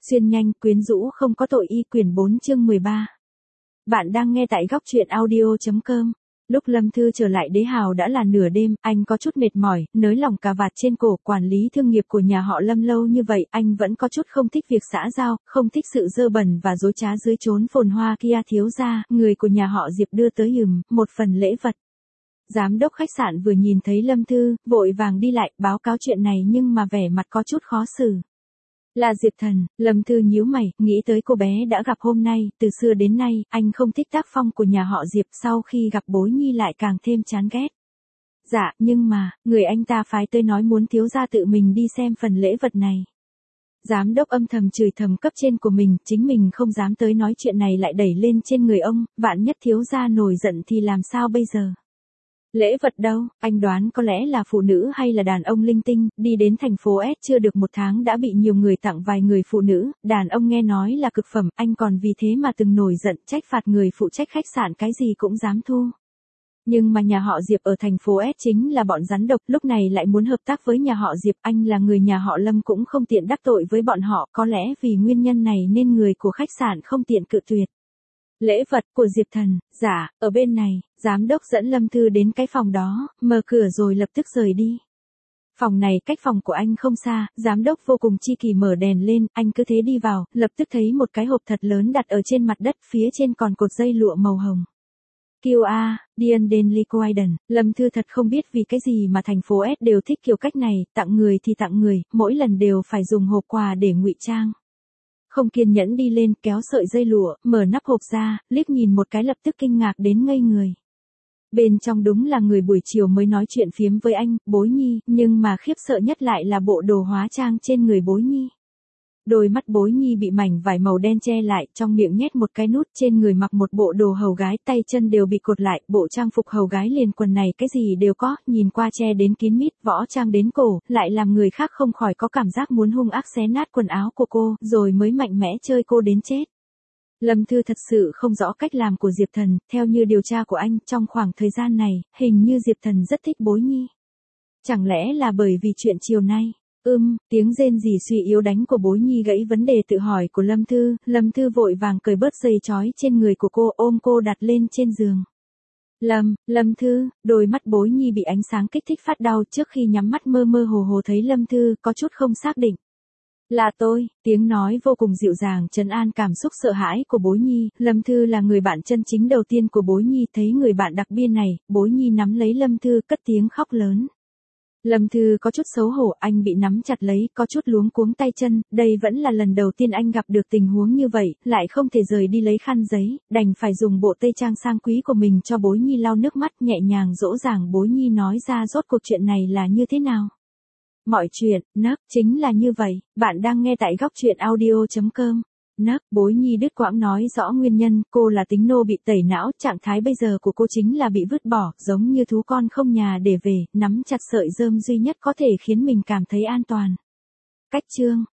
Xuyên nhanh, quyến rũ không có tội y quyển 4 chương 13. Bạn đang nghe tại góc truyện audio.com. Lúc Lâm Thư trở lại Đế Hào đã là nửa đêm, anh có chút mệt mỏi, nới lỏng cà vạt trên cổ. Quản lý thương nghiệp của nhà họ Lâm lâu như vậy, anh vẫn có chút không thích việc xã giao, không thích sự dơ bẩn và dối trá dưới chốn phồn hoa kia. Thiếu gia, người của nhà họ Diệp đưa tới một phần lễ vật. Giám đốc khách sạn vừa nhìn thấy Lâm Thư, vội vàng đi lại, báo cáo chuyện này nhưng mà vẻ mặt có chút khó xử. Là Diệp Thần. Lâm Thư nhíu mày, nghĩ tới cô bé đã gặp hôm nay, từ xưa đến nay, anh không thích tác phong của nhà họ Diệp, sau khi gặp Bối Nhi lại càng thêm chán ghét. Dạ, nhưng mà, người anh ta phái tới nói muốn thiếu gia tự mình đi xem phần lễ vật này. Giám đốc âm thầm chửi thầm cấp trên của mình, chính mình không dám tới nói chuyện này lại đẩy lên trên người ông, vạn nhất thiếu gia nổi giận thì làm sao bây giờ? Lễ vật đâu, anh đoán có lẽ là phụ nữ hay là đàn ông linh tinh, đi đến thành phố S chưa được 1 tháng đã bị nhiều người tặng vài người phụ nữ, đàn ông nghe nói là cực phẩm, anh còn vì thế mà từng nổi giận trách phạt người phụ trách khách sạn cái gì cũng dám thu. Nhưng mà nhà họ Diệp ở thành phố S chính là bọn rắn độc, lúc này lại muốn hợp tác với nhà họ Diệp, anh là người nhà họ Lâm cũng không tiện đắc tội với bọn họ, có lẽ vì nguyên nhân này nên người của khách sạn không tiện cự tuyệt. Lễ vật của Diệp Thần, dạ, ở bên này, giám đốc dẫn Lâm Thư đến cái phòng đó, mở cửa rồi lập tức rời đi. Phòng này cách phòng của anh không xa, giám đốc vô cùng chi kỳ mở đèn lên, anh cứ thế đi vào, lập tức thấy một cái hộp thật lớn đặt ở trên mặt đất, phía trên còn cột dây lụa màu hồng. QA, Diane Quaiden, Lâm Thư thật không biết vì cái gì mà thành phố S đều thích kiểu cách này, tặng người thì tặng người, mỗi lần đều phải dùng hộp quà để ngụy trang. Không kiên nhẫn đi lên, kéo sợi dây lụa, mở nắp hộp ra, liếc nhìn một cái lập tức kinh ngạc đến ngây người. Bên trong đúng là người buổi chiều mới nói chuyện phiếm với anh, Bối Nhi, nhưng mà khiếp sợ nhất lại là bộ đồ hóa trang trên người Bối Nhi. Đôi mắt Bối Nhi bị mảnh vải màu đen che lại, trong miệng nhét một cái nút, trên người mặc một bộ đồ hầu gái, tay chân đều bị cột lại, bộ trang phục hầu gái liền quần này cái gì đều có, nhìn qua che đến kín mít, võ trang đến cổ, lại làm người khác không khỏi có cảm giác muốn hung ác xé nát quần áo của cô, rồi mới mạnh mẽ chơi cô đến chết. Lâm Thư thật sự không rõ cách làm của Diệp Thần, theo như điều tra của anh, trong khoảng thời gian này, hình như Diệp Thần rất thích Bối Nhi. Chẳng lẽ là bởi vì chuyện chiều nay? Tiếng rên rỉ suy yếu đánh của Bối Nhi gãy vấn đề tự hỏi của Lâm Thư vội vàng cởi bớt dây trói trên người của cô, ôm cô đặt lên trên giường. Lâm Thư, đôi mắt Bối Nhi bị ánh sáng kích thích phát đau, trước khi nhắm mắt mơ mơ hồ hồ thấy Lâm Thư, có chút không xác định. Là tôi, tiếng nói vô cùng dịu dàng trấn an cảm xúc sợ hãi của Bối Nhi, Lâm Thư là người bạn chân chính đầu tiên của Bối Nhi, thấy người bạn đặc biệt này, Bối Nhi nắm lấy Lâm Thư cất tiếng khóc lớn. Lâm Thư có chút xấu hổ, anh bị nắm chặt lấy, có chút luống cuống tay chân, đây vẫn là lần đầu tiên anh gặp được tình huống như vậy, lại không thể rời đi lấy khăn giấy, đành phải dùng bộ tây trang sang quý của mình cho Bối Nhi lau nước mắt, nhẹ nhàng dỗ dàng Bối Nhi nói ra rốt cuộc chuyện này là như thế nào. Mọi chuyện, chính là như vậy, bạn đang nghe tại góc truyện audio.com. Bối Nhi đứt quãng nói rõ nguyên nhân, cô là tính nô bị tẩy não, trạng thái bây giờ của cô chính là bị vứt bỏ, giống như thú con không nhà để về, nắm chặt sợi rơm duy nhất có thể khiến mình cảm thấy an toàn. Cách chương,